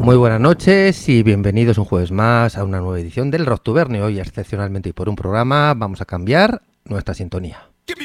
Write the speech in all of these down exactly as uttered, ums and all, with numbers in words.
Muy buenas noches y bienvenidos un jueves más a una nueva edición del Rocktubernio. Hoy, excepcionalmente y por un programa, vamos a cambiar nuestra sintonía.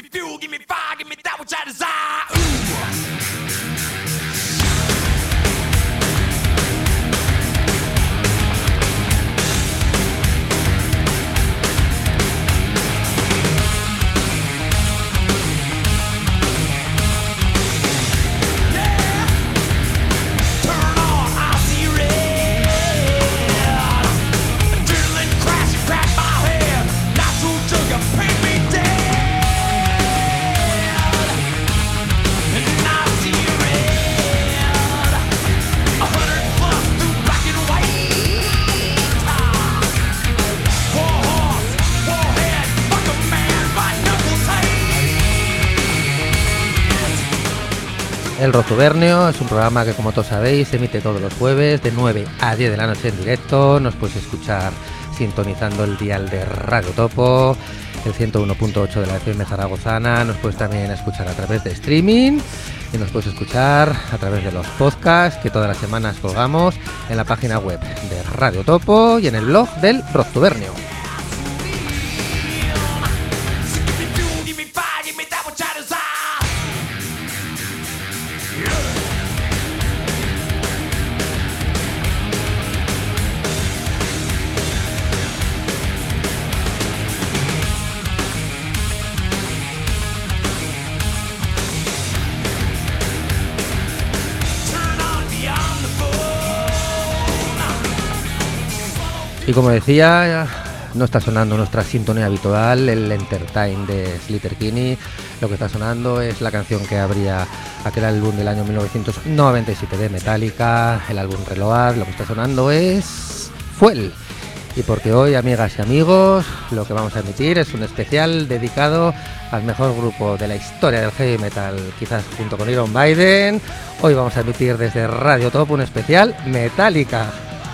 El Rocktubernio es un programa que, como todos sabéis, se emite todos los jueves de nueve a diez de la noche en directo. Nos puedes escuchar sintonizando el dial de Radio Topo, el ciento uno punto ocho de la F M zaragozana. Nos puedes también escuchar a través de streaming y nos puedes escuchar a través de los podcasts que todas las semanas colgamos en la página web de Radio Topo y en el blog del Rocktubernio. Y como decía, no está sonando nuestra sintonía habitual, el Entertain de Sleater-Kinney. Lo que está sonando es la canción que abría aquel álbum del año mil novecientos noventa y siete de Metallica, el álbum Reload. Lo que está sonando es Fuel. Y porque hoy, amigas y amigos, lo que vamos a emitir es un especial dedicado al mejor grupo de la historia del heavy metal, quizás junto con Iron Maiden. Hoy vamos a emitir desde Radio Top un especial Metallica.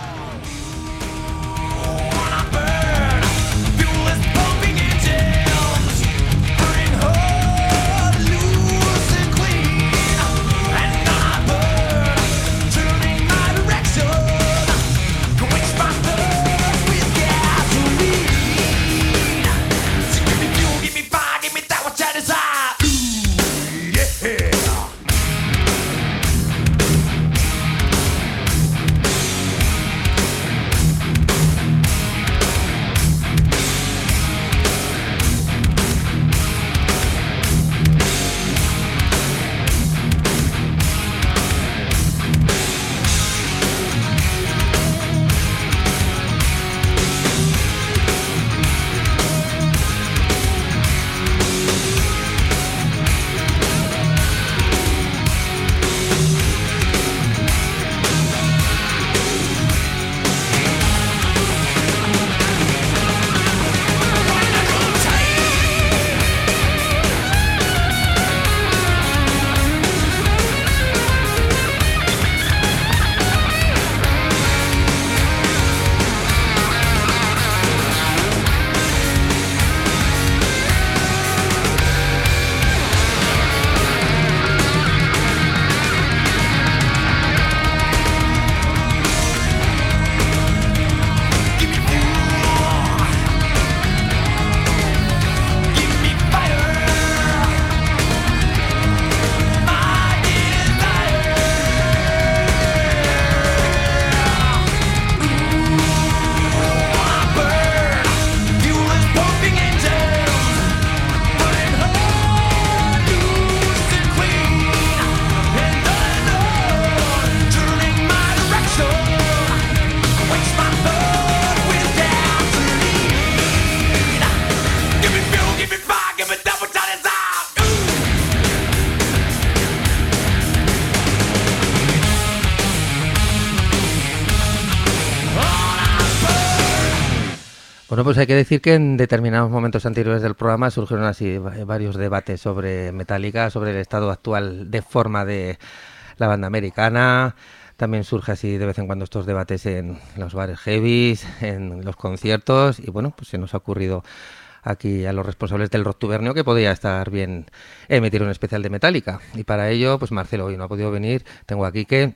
Bueno, pues hay que decir que en determinados momentos anteriores del programa surgieron así varios debates sobre Metallica, sobre el estado actual de forma de la banda americana. También surge así de vez en cuando estos debates en los bares heavies, en los conciertos, y bueno, pues se nos ha ocurrido aquí a los responsables del Rocktubernio que podría estar bien emitir un especial de Metallica. Y para ello, pues Marcelo hoy no ha podido venir. Tengo aquí que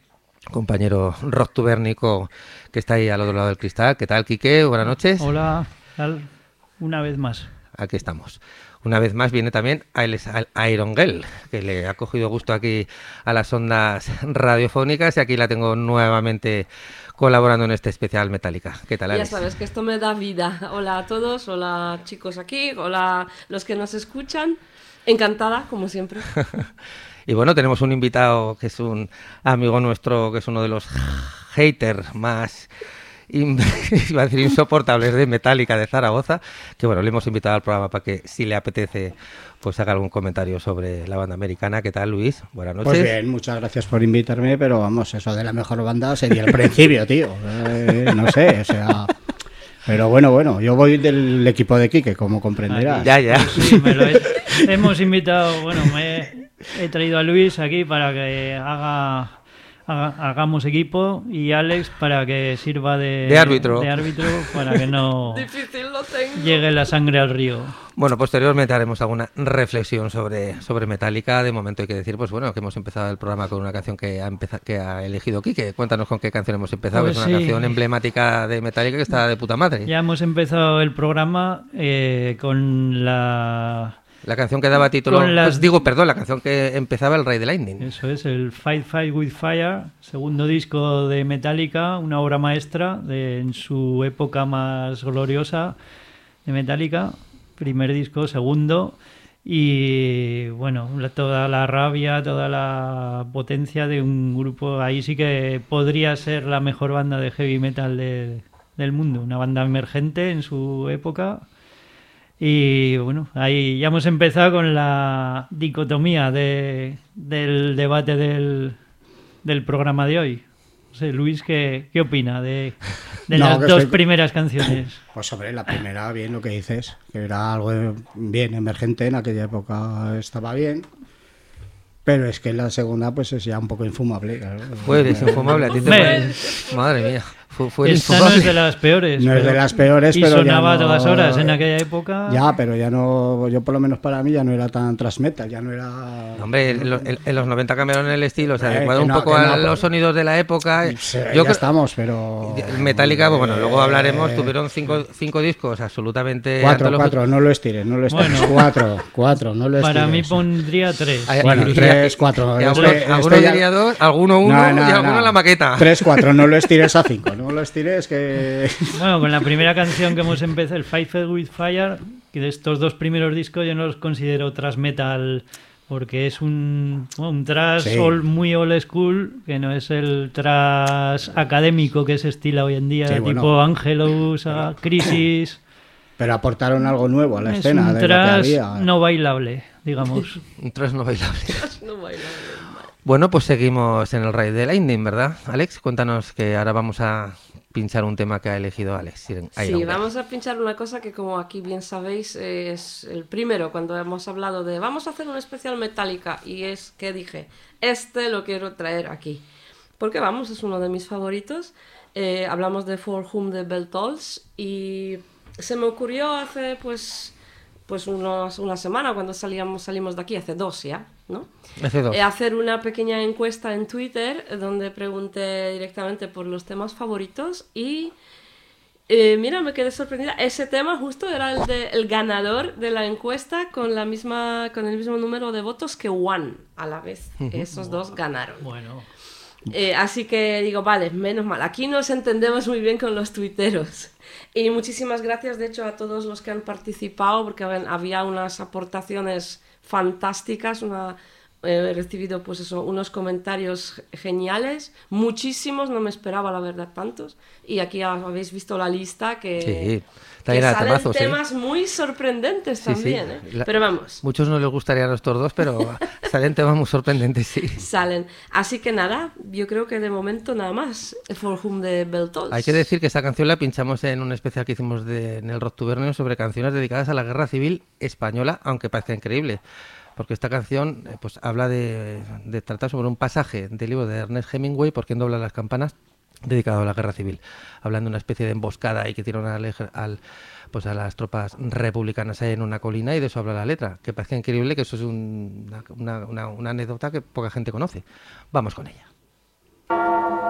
compañero rocktubérnico que está ahí al otro lado del cristal. ¿Qué tal, Quique? Buenas noches. Hola, tal, una vez más. Aquí estamos. Una vez más viene también Iron Girl, que le ha cogido gusto aquí a las ondas radiofónicas y aquí la tengo nuevamente colaborando en este especial Metallica. ¿Qué tal, Alex? Ya sabes que esto me da vida. Hola a todos, hola chicos aquí, hola los que nos escuchan. Encantada, como siempre. Y bueno, tenemos un invitado que es un amigo nuestro, que es uno de los haters más... iba a decir insoportables de Metallica de Zaragoza, que bueno, le hemos invitado al programa para que si le apetece pues haga algún comentario sobre la banda americana. ¿Qué tal, Luis? Buenas noches. Pues bien, muchas gracias por invitarme, pero vamos, eso de la mejor banda sería el principio, tío. Eh, no sé, o sea... Pero bueno, bueno, yo voy del equipo de Quique, como comprenderás. Ya, ya. Sí, me lo he, hemos invitado, bueno, me he, he traído a Luis aquí para que haga... hagamos equipo y Alex para que sirva de, de árbitro de árbitro para que no Difícil lo tengo. llegue la sangre al río. Bueno, posteriormente haremos alguna reflexión sobre, sobre Metallica. De momento hay que decir, pues bueno, que hemos empezado el programa con una canción que ha, empezado, que ha elegido Quique. Cuéntanos con qué canción hemos empezado, pues que es una sí. canción emblemática de Metallica que está de puta madre. Ya hemos empezado el programa eh, con la... La canción que daba título, las... pues digo, perdón, la canción que empezaba el Ride the Lightning. Eso es, el Fight Fight with Fire, segundo disco de Metallica, una obra maestra de, en su época más gloriosa de Metallica. Primer disco, segundo, y bueno, toda la rabia, toda la potencia de un grupo. Ahí sí que podría ser la mejor banda de heavy metal de, del mundo, una banda emergente en su época. Y bueno, ahí ya hemos empezado con la dicotomía de, del debate del, del programa de hoy. No sé, Luis, ¿qué, qué opina de, de no, las dos estoy... primeras canciones? Pues sobre la primera, bien lo que dices, que era algo bien emergente, en aquella época estaba bien. Pero es que la segunda pues es ya un poco infumable. Claro. Pues infumable, a ti te parece. Madre mía. Fue, fue Esta no es de las peores. No es de las peores, y pero sonaba ya no, a todas horas en aquella época. Ya, pero ya no, yo por lo menos para mí ya no era tan thrash metal, ya no era... Hombre, en, en, en los noventa cambiaron el estilo, se eh, adecuado un no, poco a no, los sonidos de la época. Sí, yo ya estamos, pero... Metallica, pues bueno, luego hablaremos, tuvieron cinco, cinco discos absolutamente... Cuatro, cuatro, no lo estires, no lo estires. Bueno, cuatro, cuatro, no lo estires. Para mí pondría tres. Bueno, tres, cuatro. Y alguno, este, alguno este diría ya... dos, alguno uno no, no, y alguno no. la maqueta. Tres, cuatro, no lo estires a cinco, no lo estires que... Bueno, con la primera canción que hemos empezado, el Fight Fight with Fire, que de estos dos primeros discos yo no los considero thrash metal porque es un, un thrash sí. old, muy old school, que no es el thrash académico que se estila hoy en día, sí, tipo bueno. Angelus, pero, Crisis. Pero aportaron algo nuevo a la es escena. Un de thrash lo que había. no bailable, digamos. Un thrash no bailable. no bailable. Bueno, pues seguimos en el Ride the Lightning, ¿verdad, Alex? Cuéntanos que ahora vamos a pinchar un tema que ha elegido Alex. Ahí sí, vamos a pinchar una cosa que, como aquí bien sabéis, es el primero cuando hemos hablado de vamos a hacer un especial Metallica, y es que dije, este lo quiero traer aquí. Porque vamos, es uno de mis favoritos. Eh, hablamos de For Whom the Bell Tolls y se me ocurrió hace pues... pues unos, una semana cuando salíamos, salimos de aquí, hace dos ya, ¿no? Hace dos. Eh, hacer una pequeña encuesta en Twitter donde pregunté directamente por los temas favoritos y eh, mira, me quedé sorprendida. Ese tema justo era el, de, el ganador de la encuesta con, la misma, con el mismo número de votos que One a la vez. Esos dos ganaron. Bueno. Eh, así que digo, vale, menos mal. Aquí nos entendemos muy bien con los tuiteros. Y muchísimas gracias, de hecho, a todos los que han participado, porque había unas aportaciones fantásticas, una, eh, he recibido pues eso, unos comentarios geniales, muchísimos, no me esperaba la verdad tantos, y aquí habéis visto la lista que... Sí. Que salen temazos, temas ¿eh? muy sorprendentes sí, también, sí. ¿eh? La... Pero vamos. Muchos no les gustarían a estos dos, pero salen temas muy sorprendentes, sí. Salen. Así que nada, yo creo que de momento nada más. For Whom the Bell Tolls. Hay que decir que esta canción la pinchamos en un especial que hicimos de, en el Rocktubernio sobre canciones dedicadas a la Guerra Civil Española, aunque parezca increíble. Porque esta canción pues habla de, de tratar sobre un pasaje del libro de Ernest Hemingway, ¿Por quién doblan las campanas?, dedicado a la Guerra Civil, hablando de una especie de emboscada y que tiran al, al, pues a las tropas republicanas ahí en una colina, y de eso habla la letra, que parece increíble, que eso es un, una, una, una anécdota que poca gente conoce. Vamos con ella.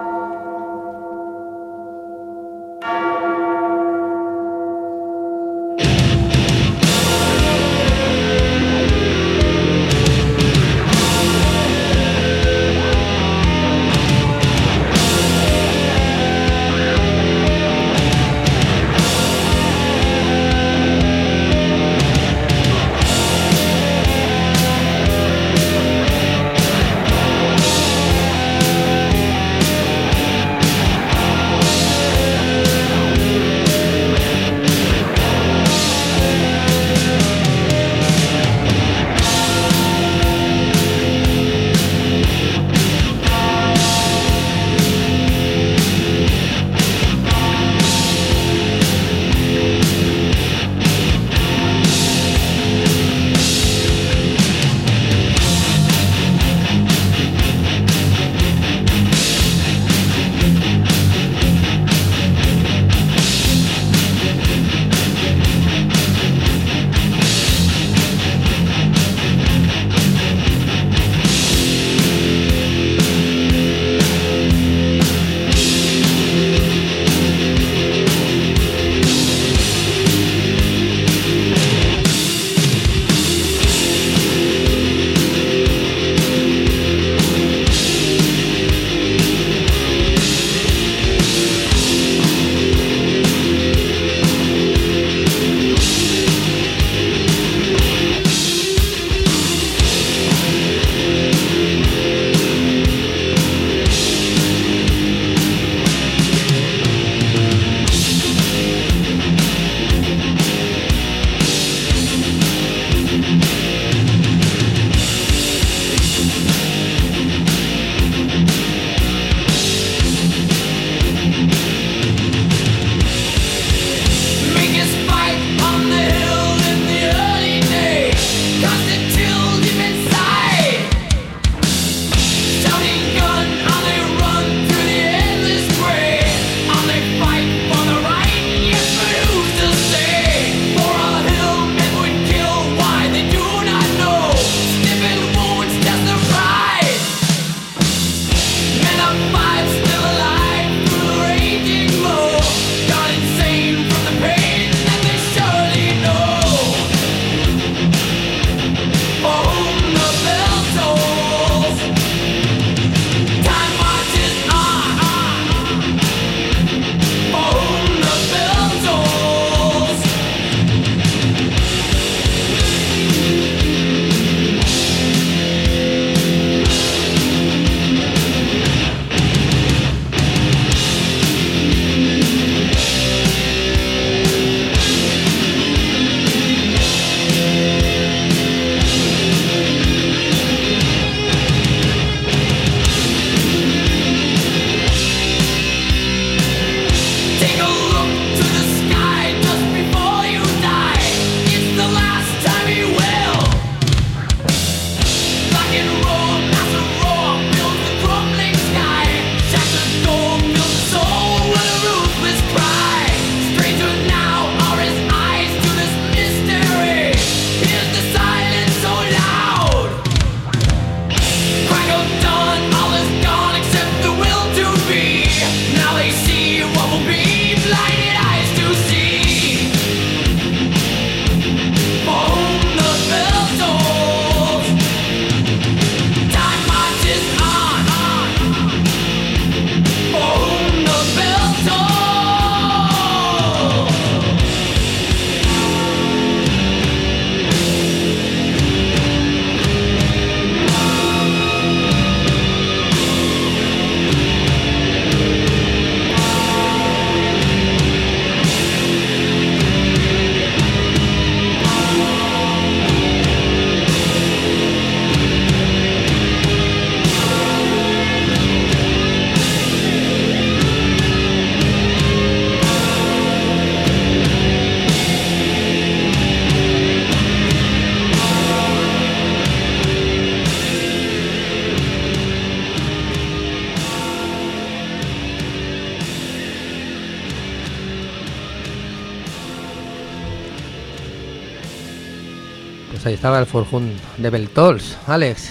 Pues ahí estaba el Forjun de Beltols, Alex.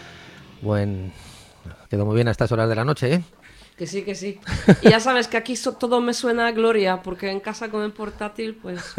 Buen... Quedó muy bien a estas horas de la noche, ¿eh? Que sí, que sí. Y ya sabes que aquí so- todo me suena a gloria, porque en casa con el portátil, pues...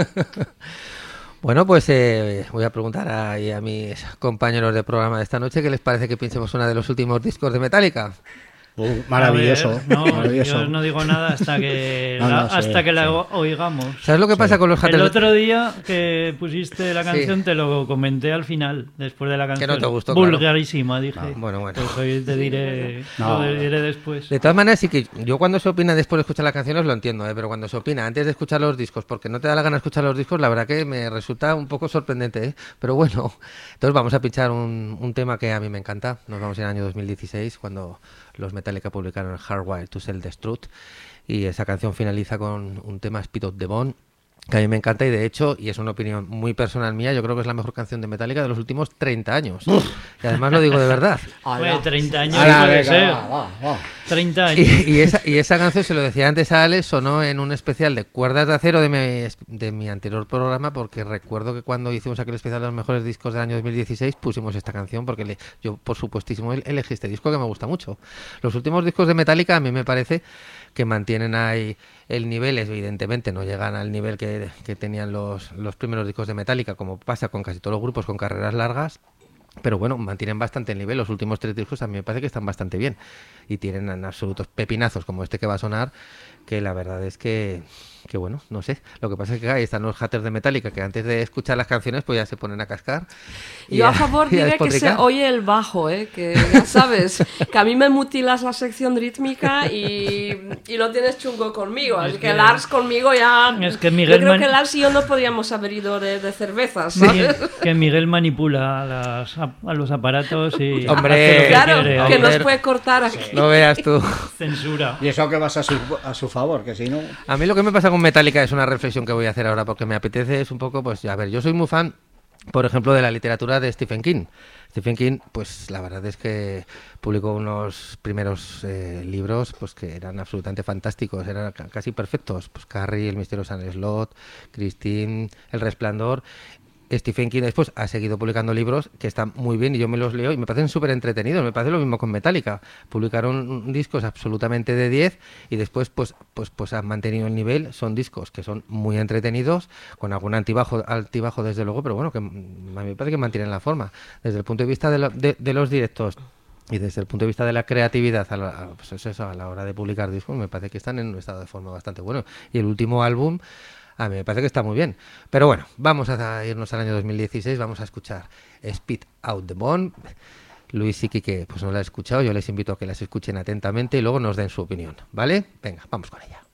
Bueno, pues eh, voy a preguntar a, a mis compañeros de programa de esta noche qué les parece que pinchemos uno de los últimos discos de Metallica. Uh, maravilloso, A ver, no, maravilloso. yo no digo nada hasta que No, la, no, sí, hasta que la sí. o- oigamos. ¿Sabes lo que pasa con los El haters? otro día que pusiste la Sí. canción te lo comenté al final, después de la canción. no te gustó, claro. Vulgarísima, dije. Ah, bueno, bueno. Pues hoy te diré, No. lo diré después. De todas maneras, sí que yo cuando se opina después de escuchar las canciones lo entiendo, ¿eh? Pero cuando se opina antes de escuchar los discos, porque no te da la gana escuchar los discos, la verdad que me resulta un poco sorprendente, ¿eh? Pero bueno, entonces vamos a pinchar un, un tema que a mí me encanta. Nos vamos en el año dos mil dieciséis, cuando los Metallica publicaron Hardwired to Self-Destruct, y esa canción finaliza con un tema Speed of the Bone, que a mí me encanta, y de hecho, y es una opinión muy personal mía, yo creo que es la mejor canción de Metallica de los últimos treinta años. Y además lo digo de verdad. Bueno, treinta años Ala, puede venga, ser. va, va, va. treinta años. Y, y esa, y esa canción, se lo decía antes a Alex, sonó en un especial de Cuerdas de Acero de mi, de mi anterior programa, porque recuerdo que cuando hicimos aquel especial de los mejores discos del año dos mil dieciséis pusimos esta canción, porque le, yo, por supuestísimo, elegí este disco que me gusta mucho. Los últimos discos de Metallica a mí me parece que mantienen ahí el nivel, evidentemente no llegan al nivel que, que tenían los, los primeros discos de Metallica, como pasa con casi todos los grupos con carreras largas. Pero bueno, mantienen bastante el nivel. Los últimos tres discos a mí me parece que están bastante bien. Y tienen en absolutos pepinazos como este que va a sonar, que la verdad es que, que bueno, no sé. Lo que pasa es que ahí están los haters de Metallica, que antes de escuchar las canciones pues ya se ponen a cascar. y Yo a favor y a diré que se despotricar. oye el bajo, ¿eh? Que ya sabes, que a mí me mutilas la sección rítmica y, y lo tienes chungo conmigo. Así Es que, que- Lars conmigo ya... Es que Miguel yo creo Man- que Lars y yo no podíamos haber ido de, de cervezas, ¿sabes? Que, que Miguel manipula a, las- a los aparatos y Hombre, hace lo que Claro, quiere. que Hombre. nos puede cortar aquí. No veas tú. Censura. Y eso que vas a su, a su favor, que si no... A mí lo que me pasa con Metallica es una reflexión que voy a hacer ahora, porque me apetece, es un poco, pues, a ver, yo soy muy fan, por ejemplo, de la literatura de Stephen King. Stephen King, pues la verdad es que publicó unos primeros eh, libros pues que eran absolutamente fantásticos, eran ca- casi perfectos. Pues Carrie, El misterio de San Slot, Christine, El resplandor. Stephen King después ha seguido publicando libros que están muy bien y yo me los leo y me parecen súper entretenidos. Me parece lo mismo con Metallica. Publicaron discos absolutamente de diez y después pues, pues, pues han mantenido el nivel. Son discos que son muy entretenidos, con algún altibajo, altibajo desde luego, pero bueno, que mm, a mí me parece que mantienen la forma. Desde el punto de vista de, lo- de- de los directos y desde el punto de vista de la creatividad a la, a- pues eso, a la hora de publicar discos, me parece que están en un estado de forma bastante bueno. Y el último álbum a mí me parece que está muy bien. Pero bueno, vamos a irnos al año dos mil dieciséis, vamos a escuchar Speed Out the Bone. Luis y Quique pues no la he escuchado, yo les invito a que las escuchen atentamente y luego nos den su opinión, ¿vale? Venga, vamos con ella.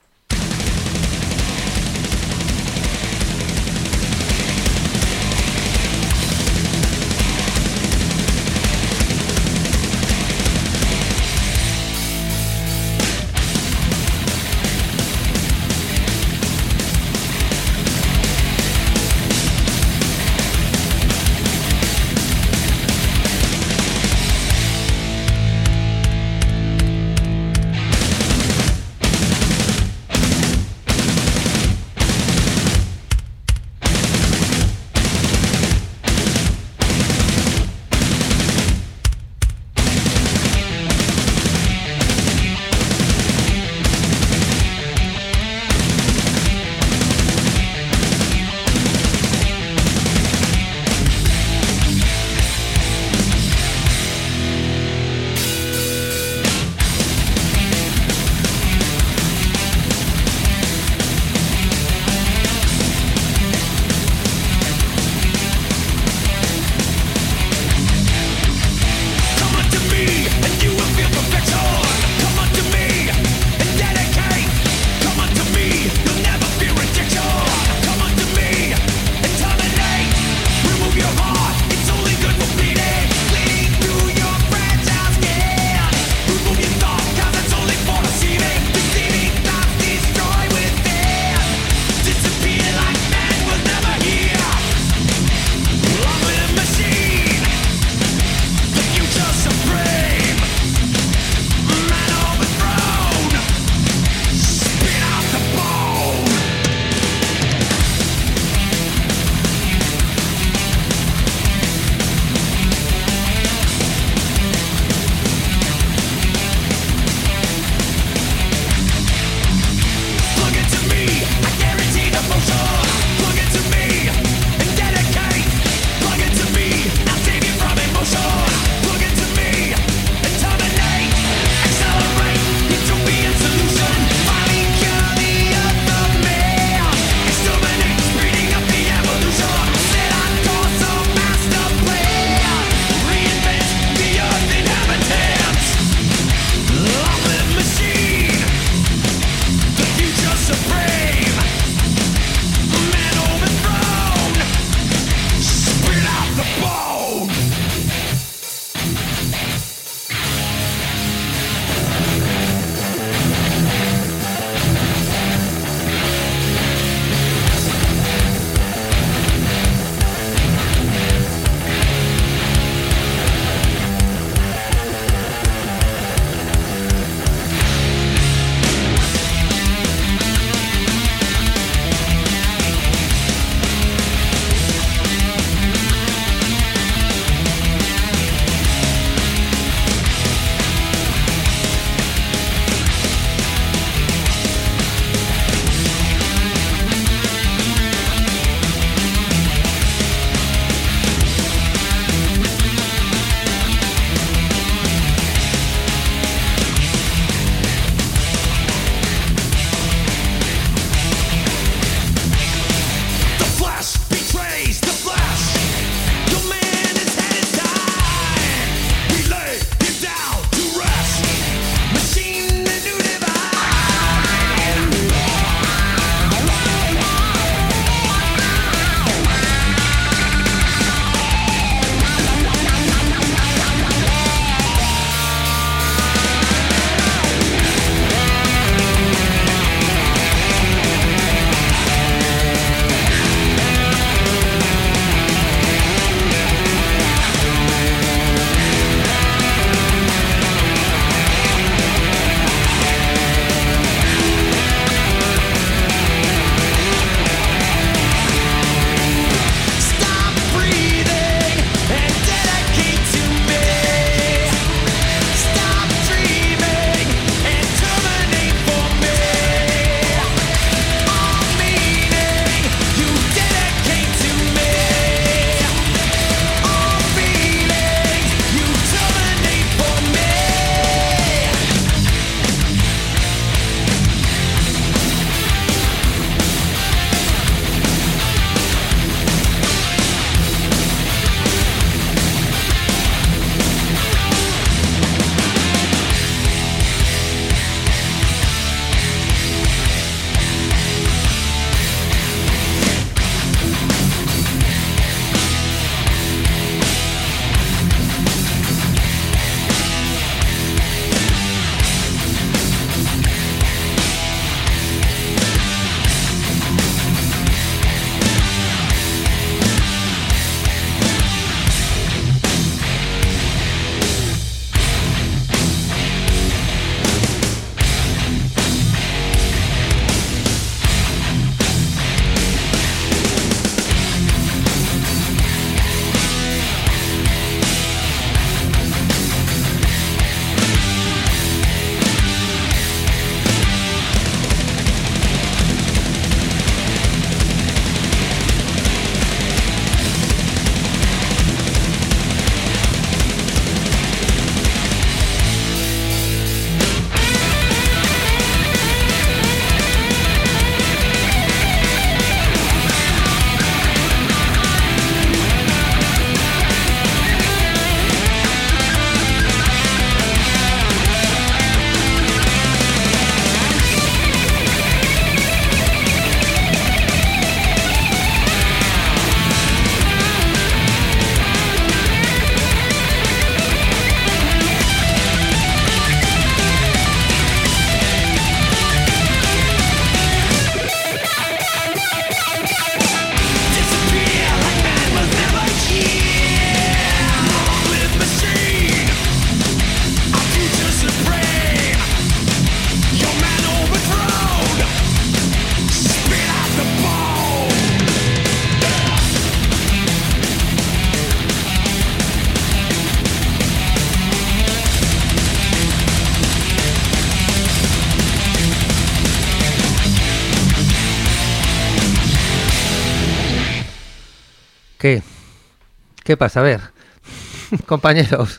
¿Qué? ¿Qué pasa? A ver, compañeros.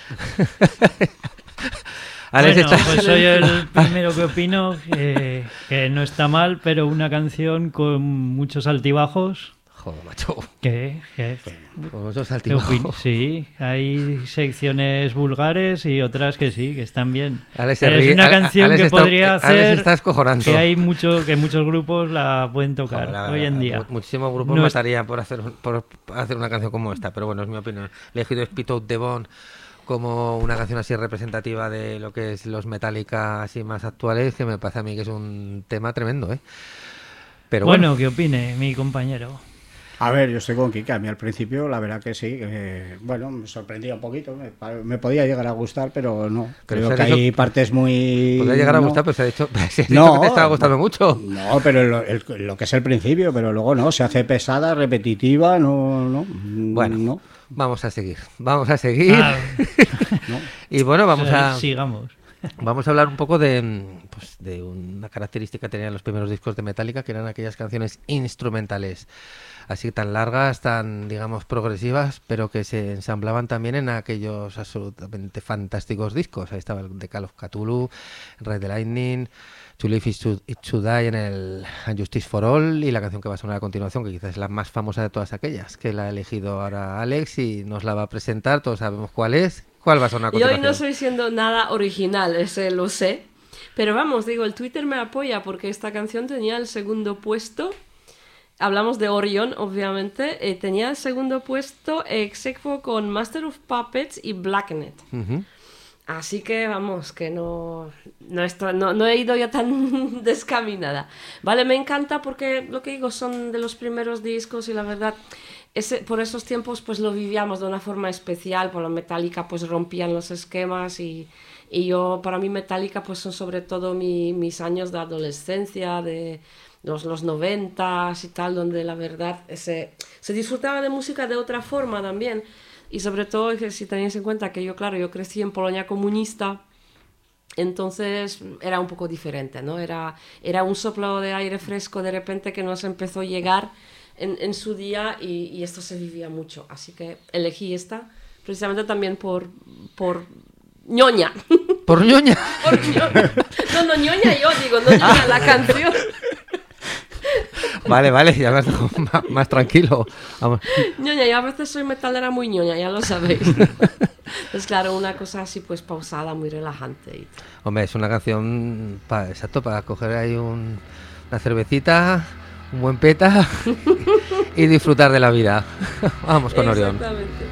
Alex bueno, está... pues soy el primero que opino que, que no está mal, pero una canción con muchos altibajos. Joder, macho. ¿Qué? ¿Qué? Con muchos altibajos. Sí, hay secciones vulgares y otras que sí, que están bien. Alex es ríe, una canción Alex que está, podría hacer está que hay mucho, que muchos grupos la pueden tocar. Joder, hoy en día. Muchísimos grupos no matarían es... por hacer por hacer una canción como esta, pero bueno, es mi opinión. He elegido Spit Out the Bone como una canción así representativa de lo que es los Metallica así más actuales, que me parece a mí que es un tema tremendo, ¿eh? Pero bueno, bueno, ¿qué opine mi compañero? A ver, yo estoy con Kike. A mí al principio, la verdad que sí, que, bueno, me sorprendía un poquito. Me, me podía llegar a gustar, pero no. Creo pero que hay dicho, partes muy... Podría llegar a no. gustar, pero se ha dicho, se ha dicho no, que te estaba gustando mucho. No, pero lo, el, lo que es el principio, pero luego no, se hace pesada, repetitiva, no, no. Bueno, no. Vamos a seguir, vamos a seguir. Ah, no. Y bueno, vamos a... Sigamos. Vamos a hablar un poco de, pues, de una característica que tenían los primeros discos de Metallica, que eran aquellas canciones instrumentales, así tan largas, tan, digamos, progresivas, pero que se ensamblaban también en aquellos absolutamente fantásticos discos. Ahí estaba el de Call of Cthulhu, Ride the Lightning, To Live is to, is to Die en el And Justice for All, y la canción que va a sonar a continuación, que quizás es la más famosa de todas aquellas, que la ha elegido ahora Alex y nos la va a presentar, todos sabemos cuál es. ¿Cuál va a sonar a continuación? Y hoy no estoy siendo nada original, ese lo sé, pero vamos, digo, el Twitter me apoya porque esta canción tenía el segundo puesto. Hablamos de Orion, obviamente. Eh, tenía el segundo puesto ex aequo con Master of Puppets y Blacknet. Uh-huh. Así que, vamos, que no, no, estoy, no, no he ido ya tan descaminada. Vale, me encanta porque, lo que digo, son de los primeros discos y la verdad... Ese, por esos tiempos pues lo vivíamos de una forma especial. Por la Metallica pues rompían los esquemas y, y yo, para mí Metallica pues son sobre todo mi, mis años de adolescencia, de los, los noventas y tal, donde la verdad se, se disfrutaba de música de otra forma también. Y sobre todo si tenéis en cuenta que yo, claro, yo crecí en Polonia comunista, entonces era un poco diferente, ¿no? Era, era un soplo de aire fresco de repente que nos empezó a llegar En, en su día y, y esto se vivía mucho, así que elegí esta precisamente también por por ñoña. ¿Por ñoña? Por ñoña. No, no, ñoña yo digo, no ñoña la canción. Vale, vale, ya me has dejado más, más tranquilo. Vamos. Ñoña, yo a veces soy metalera muy ñoña, ya lo sabéis. Es claro, una cosa así pues pausada, muy relajante. Y... Hombre, es una canción, para, exacto, para coger ahí un, una cervecita... un buen peta y disfrutar de la vida. Vamos con Orión. Exactamente.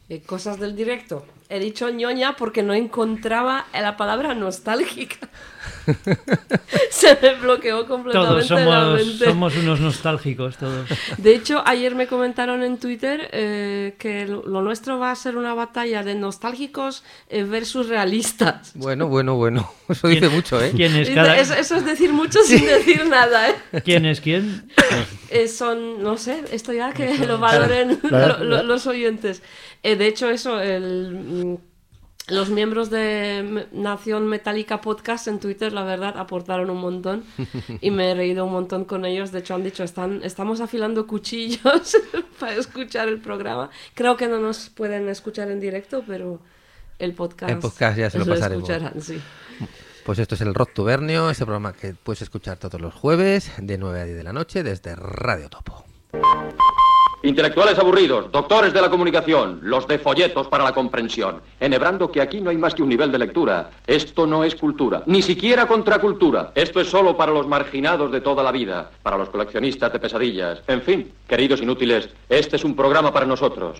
Eh, cosas del directo. He dicho ñoña porque no encontraba la palabra nostálgica. Se me bloqueó completamente Todos somos, la mente. somos unos nostálgicos, todos. De hecho, ayer me comentaron en Twitter eh, que lo nuestro va a ser una batalla de nostálgicos eh, versus realistas. Bueno, bueno, bueno. Eso dice mucho, ¿eh? ¿Quién es Dice, cada... eso, eso es decir mucho sin decir nada, ¿eh? ¿Quién es quién? Eh, son, no sé, esto ya que lo valoren lo- lo- los oyentes. Eh, de hecho, eso, el, mm, los miembros de M- Nación Metálica Podcast en Twitter, la verdad, aportaron un montón y me he reído un montón con ellos. De hecho, han dicho, están, estamos afilando cuchillos para escuchar el programa. Creo que no nos pueden escuchar en directo, pero el podcast, El podcast ya se lo pasaremos. escucharán, sí. Pues esto es el Rock Tubernio, ese programa que puedes escuchar todos los jueves de nueve a diez de la noche desde Radio Topo. Intelectuales aburridos, doctores de la comunicación, los de folletos para la comprensión, enhebrando que aquí no hay más que un nivel de lectura. Esto no es cultura, ni siquiera contracultura. Esto es solo para los marginados de toda la vida, para los coleccionistas de pesadillas. En fin, queridos inútiles, este es un programa para nosotros.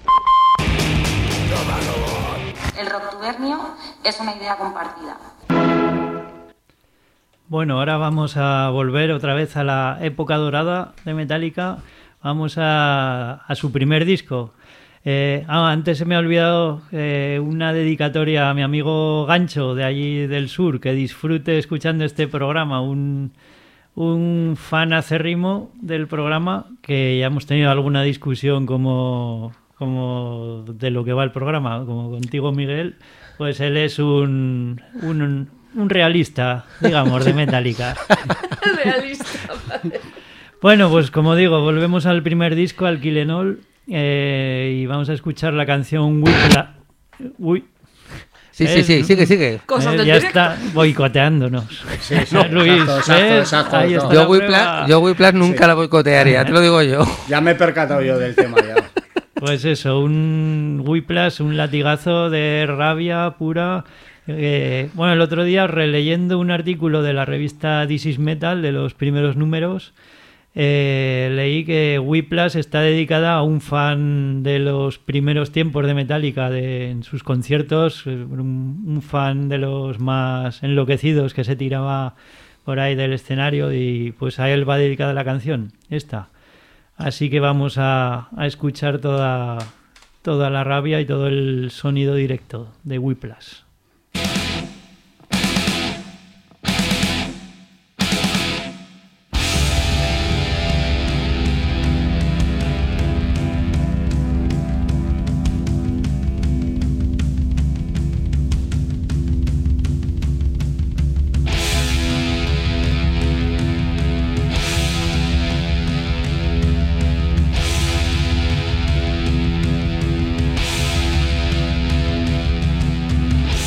El Rocktubernio es una idea compartida. Bueno, ahora vamos a volver otra vez a la época dorada de Metallica. Vamos a, a su primer disco. Eh, ah, antes se me ha olvidado eh, una dedicatoria a mi amigo Gancho de allí del sur, que disfrute escuchando este programa. Un, un fan acérrimo del programa, que ya hemos tenido alguna discusión como, como de lo que va el programa, como contigo, Miguel. Pues él es un... un Un realista, digamos, de Metallica. Realista, vale. Bueno, pues como digo, volvemos al primer disco, al Kill 'Em All, eh, y vamos a escuchar la canción Whiplash. Uy. Sí, sí, sí, sigue, sigue. Cosas Eh, del ya directo. está boicoteándonos. Sí, sí, No, Luis, exacto, exacto, ¿ves? exacto, Ahí exacto. está Yo la Whiplash, prueba. yo Whiplash nunca Sí. la boicotearía, te lo digo yo. Ya me he percatado yo del tema ya. Pues eso, un Whiplash, un latigazo de rabia pura. Eh, bueno, el otro día, releyendo un artículo de la revista This Is Metal, de los primeros números, eh, leí que Whiplash está dedicada a un fan de los primeros tiempos de Metallica, de, en sus conciertos, eh, un, un fan de los más enloquecidos que se tiraba por ahí del escenario, y pues a él va dedicada la canción, esta. Así que vamos a, a escuchar toda, toda la rabia y todo el sonido directo de Whiplash. We'll be right back.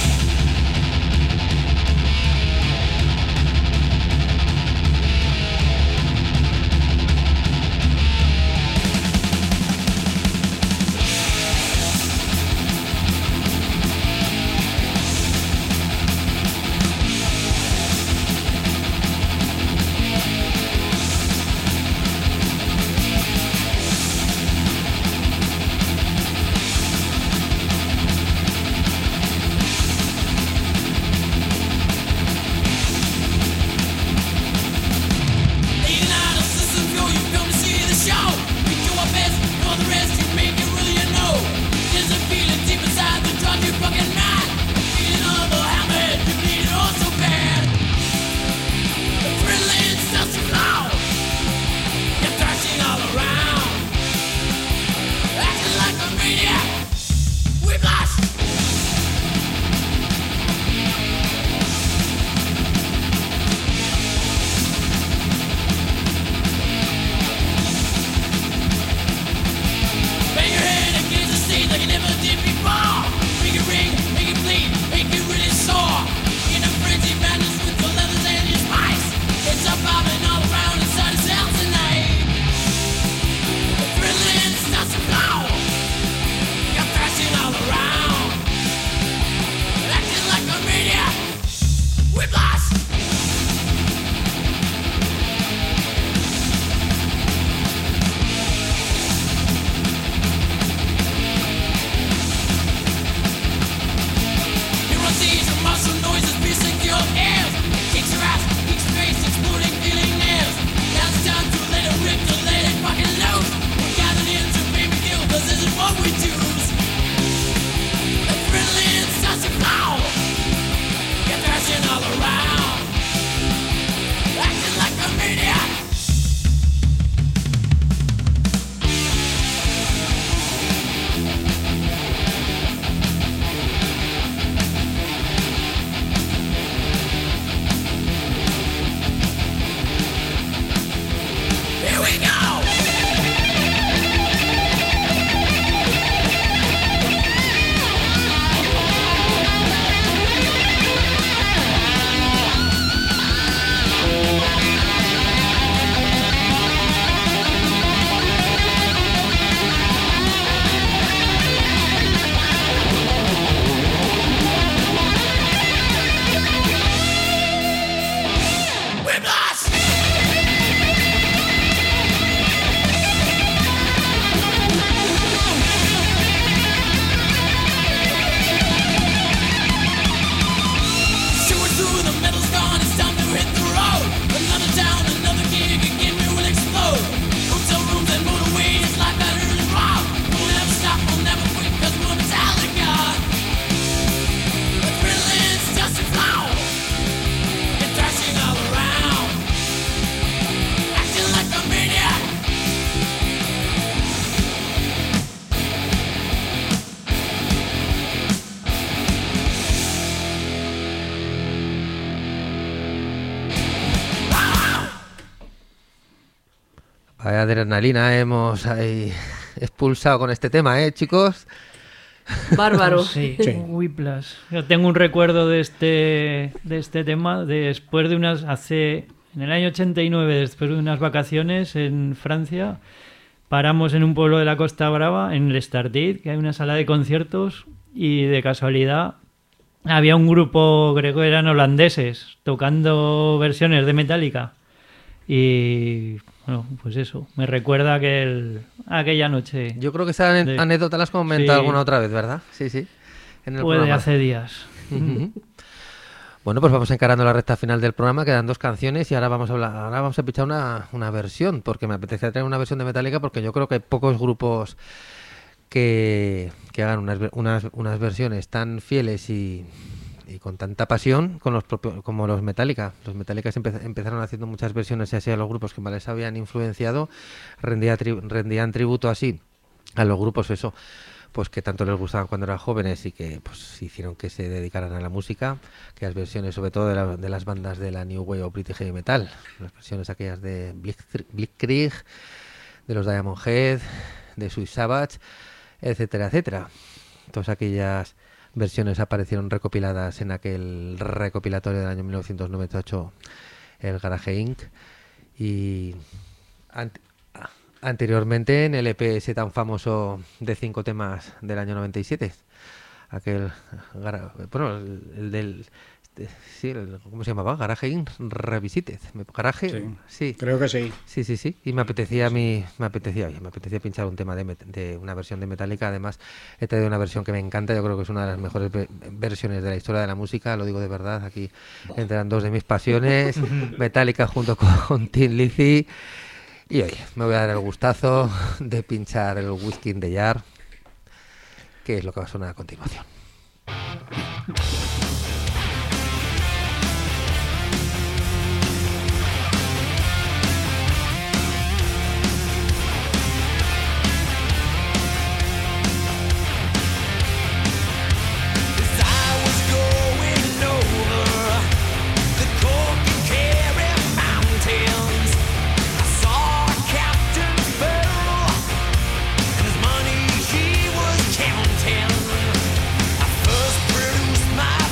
vaya adrenalina hemos ahí expulsado con este tema, ¿eh, chicos? Bárbaro. Sí, Sí. Whiplash. Yo tengo un recuerdo de este, de este tema después de unas, hace, en el año ochenta y nueve, después de unas vacaciones en Francia, paramos en un pueblo de la Costa Brava, en el Estartit, que hay una sala de conciertos, y de casualidad había un grupo, creo que eran holandeses, tocando versiones de Metallica. Y bueno, pues eso, me recuerda aquel, aquella noche. Yo creo que esa ane- De- anécdota la has comentado Sí. alguna otra vez, ¿verdad? Sí, sí. En el Puede programa. hace días. Ujú. Bueno, pues vamos encarando la recta final del programa, quedan dos canciones y ahora vamos a hablar, ahora vamos a pinchar una, una versión, porque me apetece traer una versión de Metallica, porque yo creo que hay pocos grupos que, que hagan unas, ver- unas, unas versiones tan fieles y, y con tanta pasión con los propios, como los Metallica. Los Metallica empe- empezaron haciendo muchas versiones así a los grupos que más les habían influenciado, rendía tri- rendían tributo así a los grupos, eso, pues que tanto les gustaban cuando eran jóvenes y que pues hicieron que se dedicaran a la música, que las versiones sobre todo de, la- de las bandas de la New Wave o British Heavy Metal, las versiones aquellas de Blitzkrieg, Blitzkrieg, de los Diamond Head, de Sweet Savage, etcétera, etcétera. Todas aquellas versiones aparecieron recopiladas en aquel recopilatorio del año mil novecientos noventa y ocho, el Garage Incorporated, y ant- a- anteriormente en el E P ese tan famoso de cinco temas del año noventa y siete, aquel gara- bueno, el, el del este, sí, el- ¿cómo se llamaba? Garage Incorporated Revisited. Me- Garage, Sí. sí. Creo que sí. Sí, sí, sí. Y me apetecía a mí, me apetecía, oye, me apetecía pinchar un tema de, met- de una versión de Metallica. Además, he traído una versión que me encanta. Yo creo que es una de las mejores ve- versiones de la historia de la música. Lo digo de verdad. Aquí entran dos de mis pasiones: Metallica junto con, con Tin Lizzy. Y oye, me voy a dar el gustazo de pinchar el Whiskey in the Jar, que es lo que va a sonar a continuación. Money he was counting. I first produced my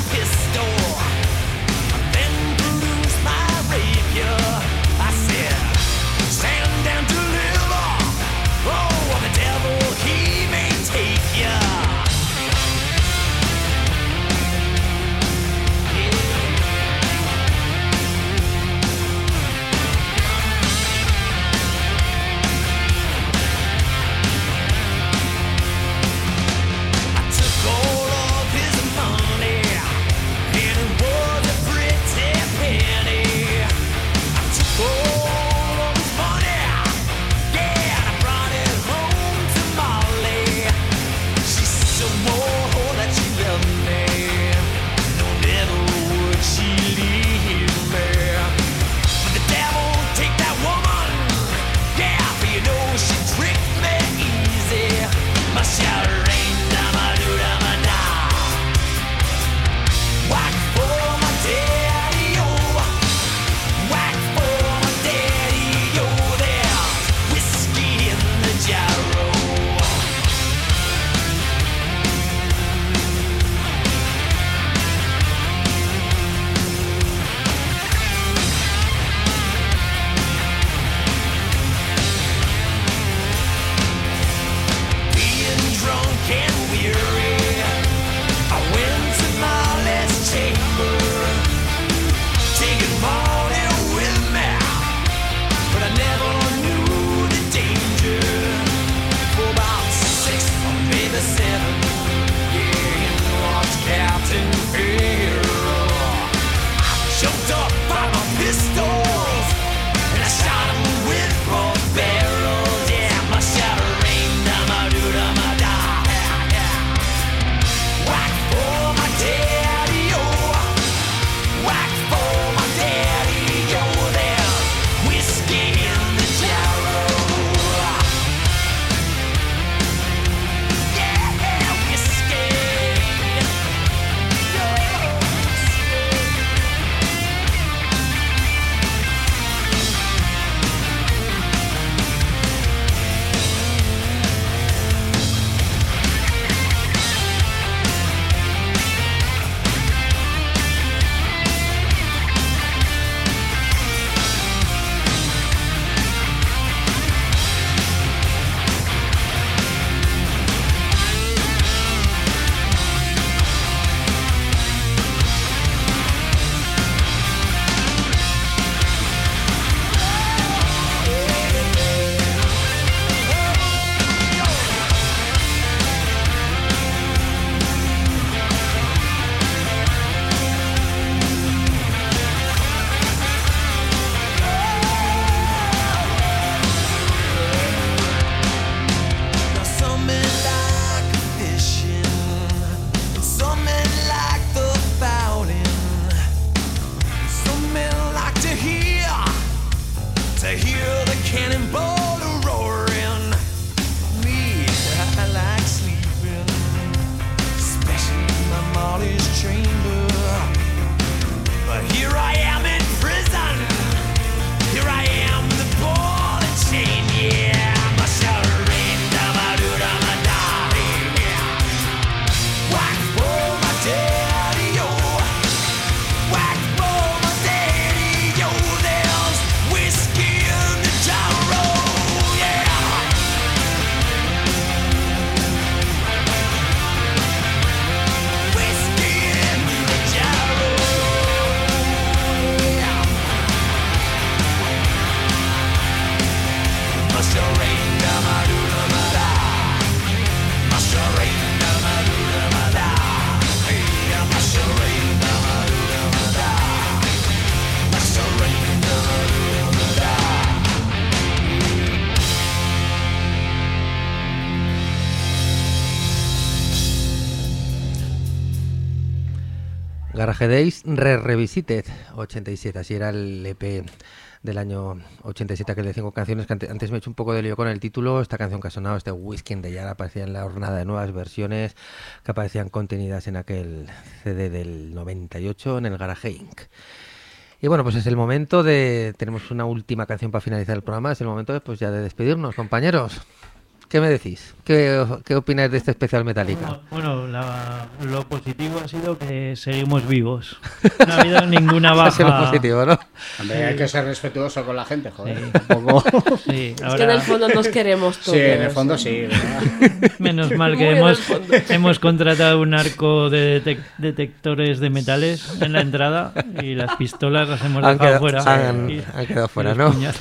Garage Days Re-Revisited ochenta y siete, así era el E P del año ochenta y siete, aquel de cinco canciones que antes, antes me he hecho un poco de lío con el título. Esta canción que ha sonado, este Whisky in the Jar, aparecía en la hornada de nuevas versiones que aparecían contenidas en aquel C D del noventa y ocho en el Garage Incorporated. Y bueno, pues es el momento de... Tenemos una última canción para finalizar el programa. Es el momento de, pues ya de despedirnos, compañeros. ¿Qué me decís? ¿Qué, qué opináis de este especial Metallica? Bueno, la, lo positivo ha sido que seguimos vivos. No ha habido ninguna baja. Eso es lo positivo, ¿no? Hombre, hay que ser respetuoso con la gente, joder. Sí. Tampoco... Sí, Es ahora... que en el fondo nos queremos todos. Sí, en el fondo sí, ¿verdad? Menos mal Muy que en hemos, el fondo. hemos contratado un arco de detec- detectores de metales en la entrada y las pistolas las hemos Han dejado quedado, fuera. han, Y- han quedado fuera, y los ¿no? puñales.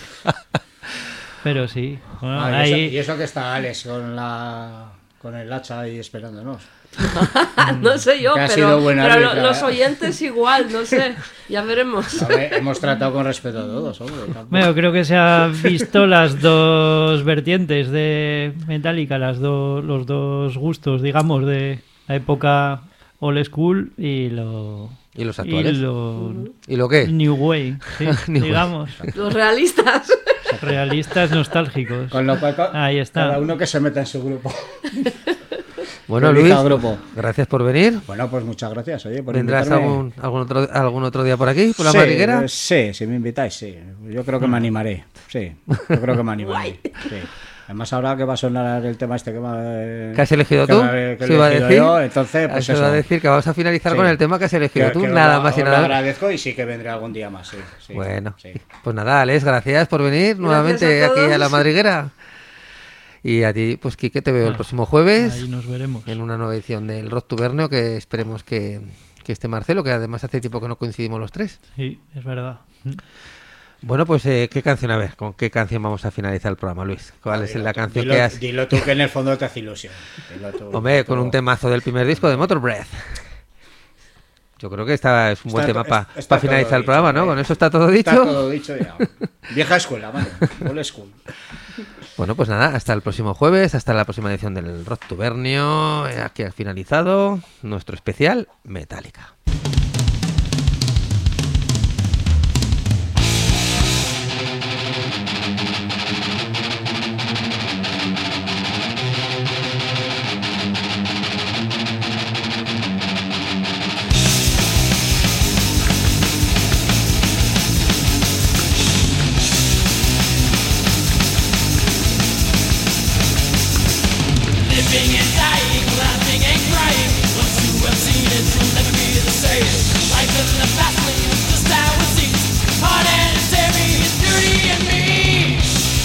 Pero sí, bueno, Ah, y, eso, ahí... y eso que está Alex con la con el hacha ahí esperándonos. No sé yo, Que ha pero, sido buena pero lo- árbitra, los ¿eh? oyentes igual, no sé. Ya veremos. A ver, hemos tratado con respeto a todos, hombre. tampoco. Bueno, creo que se han visto las dos vertientes de Metallica, las do- los dos gustos, digamos, de la época old school y lo, ¿Y los y actuales? lo ¿Y lo qué? New Way, sí, New Way. digamos, Los realistas. realistas nostálgicos. Con lo cual, ca- Ahí está. cada uno que se meta en su grupo. Bueno, Elija Luis, grupo. gracias por venir. Bueno, pues muchas gracias, oye, por ¿Vendrás invitarme. algún, algún, otro, algún otro día por aquí, por la Sí, madriguera? pues sí, si me invitáis, sí. Yo creo que me animaré. Sí, yo creo que me animaré. Sí. Además, ahora que va a sonar el tema este que, me, ¿Qué has elegido que tú? me- que he Se iba a elegido decir, yo, entonces, pues se iba a eso. decir que vamos a finalizar Sí. con el tema que has elegido Que- tú, que nada os más y lo nada. agradezco y sí que vendré algún día más, sí. sí, Bueno, sí. pues nada, Alex, gracias por venir nuevamente a aquí a todos. la madriguera. Y a ti, pues Quique, te veo el próximo jueves Ahí nos veremos. en una nueva edición del Rock Tubernio, que esperemos que, que esté Marcelo, que además hace tiempo que no coincidimos los tres. Sí, es verdad. Bueno, pues eh, ¿qué canción? A ver, ¿con qué canción vamos a finalizar el programa, Luis? ¿Cuál es Dilo la tú, canción dilo, que has...? Dilo tú que en el fondo te hace ilusión. Dilo tú, Hombre, dilo con tú. un temazo del primer disco de Motor Breath. Yo creo que esta es un buen Está tema to- para está todo finalizar el dicho, programa, ¿no? ¿eh? Con eso está todo dicho. Está todo dicho ya. Vieja escuela, vale. Old school. Bueno, pues nada, hasta el próximo jueves, hasta la próxima edición del Rock Tubernio. Eh, Aquí ha finalizado nuestro especial Metallica. Living and dying, laughing and crying. Once you have seen it, you'll never be the same. Life in the fast lane is just how it seems. Hard and heavy, it's dirty and mean.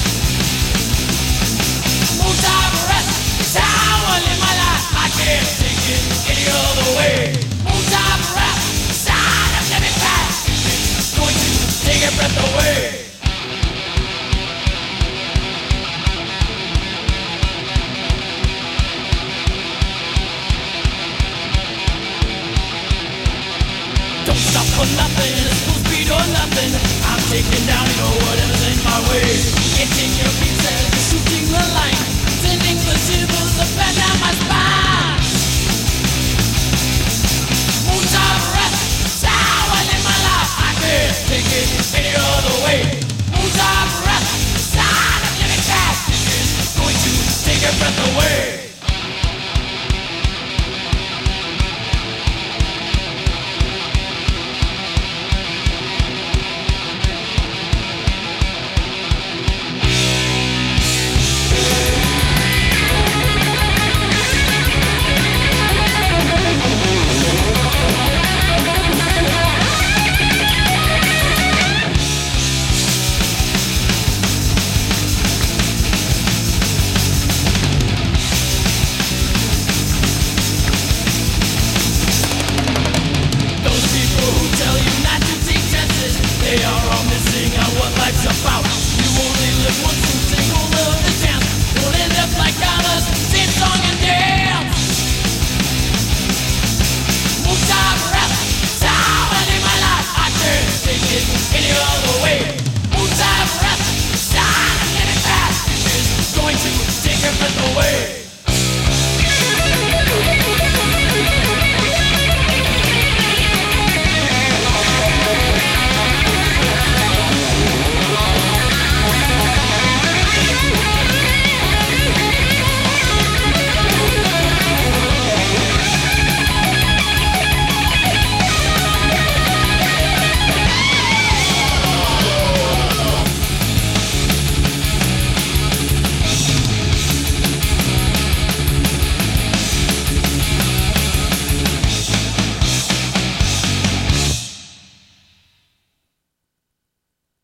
Most of rest is how I live my life. I can't take it any other way. Most of rest is how I'm living fast. It's going to take your breath away. Don't stop for nothing, it's full speed or nothing. I'm taking down, you know, whatever's in my way. Getting your beats as you're shooting the line. Sending the shivers up and down my spine.